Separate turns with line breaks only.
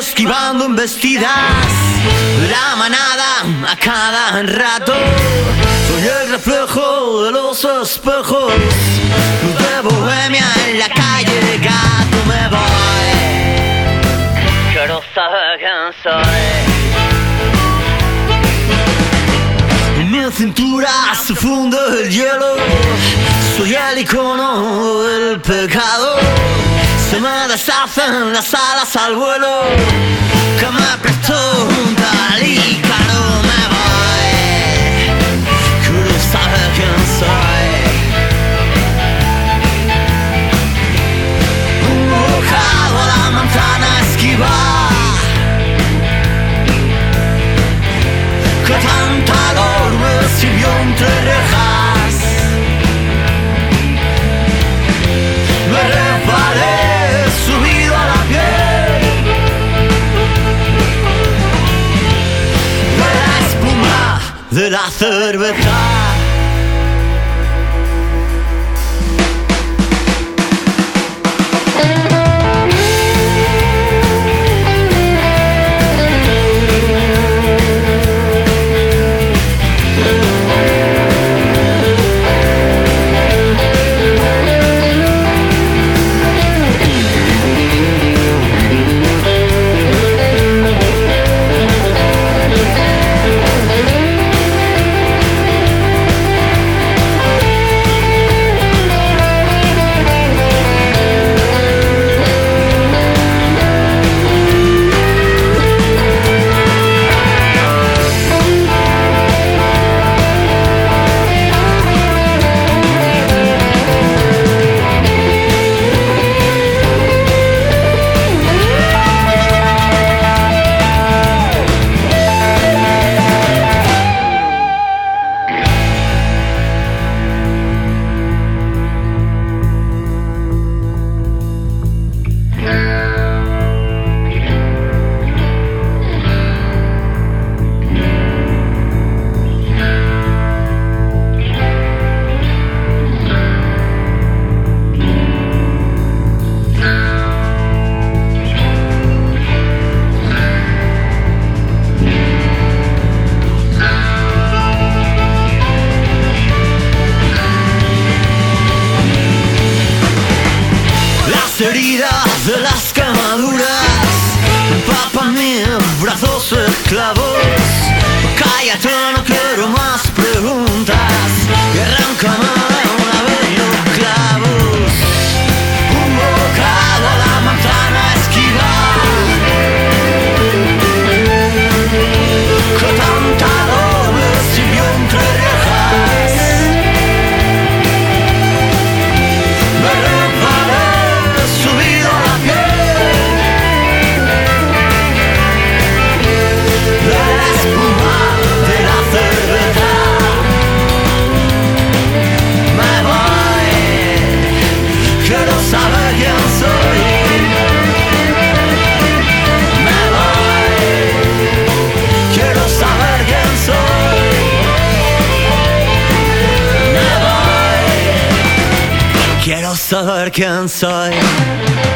esquivando embestidas de la manada a cada rato. Soy el reflejo de los espejos de bohemia en la calle. Gato, me voy, quiero saber quién soy. En mi cintura se funde el hielo. Soy el icono del pecado. Se me deshacen las alas al vuelo que me prestó un tal Ícaro. Me voy, quiero saber quién soy. Un bocado a la manzana esquiva que tanta calor me sirvió entre rejas. Me resbalé subido a la piel de la espuma de la cerveza. Heridas de las quemaduras empapan mis brazos esclavos. Cállate, no quiero más preguntas y arráncame de una vez los clavos. Un bocado a la manzana esquiva que tanta doble sirvió entre rejas. Me resbalé subido a la piel de la espuma de la cerveza. Me voy, quiero saber quién soy. Me voy, quiero saber quién soy. Me voy, quiero saber quién soy.